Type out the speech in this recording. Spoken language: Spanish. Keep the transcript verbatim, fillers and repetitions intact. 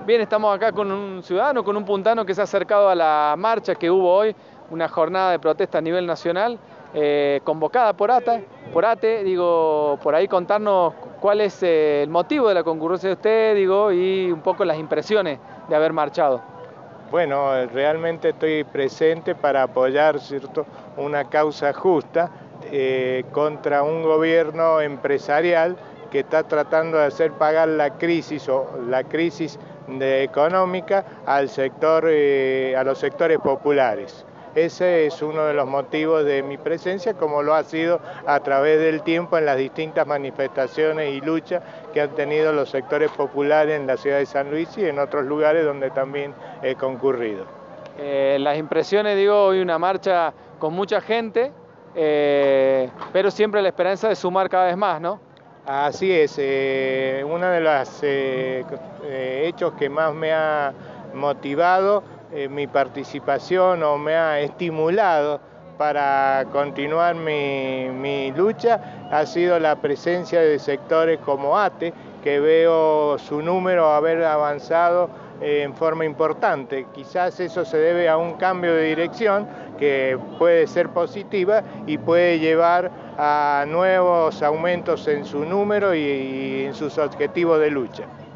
Bien, estamos acá con un ciudadano, con un puntano que se ha acercado a la marcha que hubo hoy, una jornada de protesta a nivel nacional, eh, convocada por ATA, por ATE, digo, por ahí contarnos cuál es eh, el motivo de la concurrencia de usted, digo, y un poco las impresiones de haber marchado. Bueno, realmente estoy presente para apoyar, ¿cierto?, una causa justa eh, contra un gobierno empresarial que está tratando de hacer pagar la crisis o la crisis de económica al sector, eh, a los sectores populares. Ese es uno de los motivos de mi presencia, como lo ha sido a través del tiempo en las distintas manifestaciones y luchas que han tenido los sectores populares en la ciudad de San Luis y en otros lugares donde también he concurrido. Eh, las impresiones, digo, hoy una marcha con mucha gente, eh, pero siempre la esperanza de sumar cada vez más, ¿no? Así es, eh, uno de los eh, hechos que más me ha motivado eh, mi participación o me ha estimulado para continuar mi, mi lucha ha sido la presencia de sectores como ATE, que veo su número haber avanzado eh, en forma importante. Quizás eso se debe a un cambio de dirección que puede ser positiva y puede llevar a nuevos aumentos en su número y, y en sus objetivos de lucha.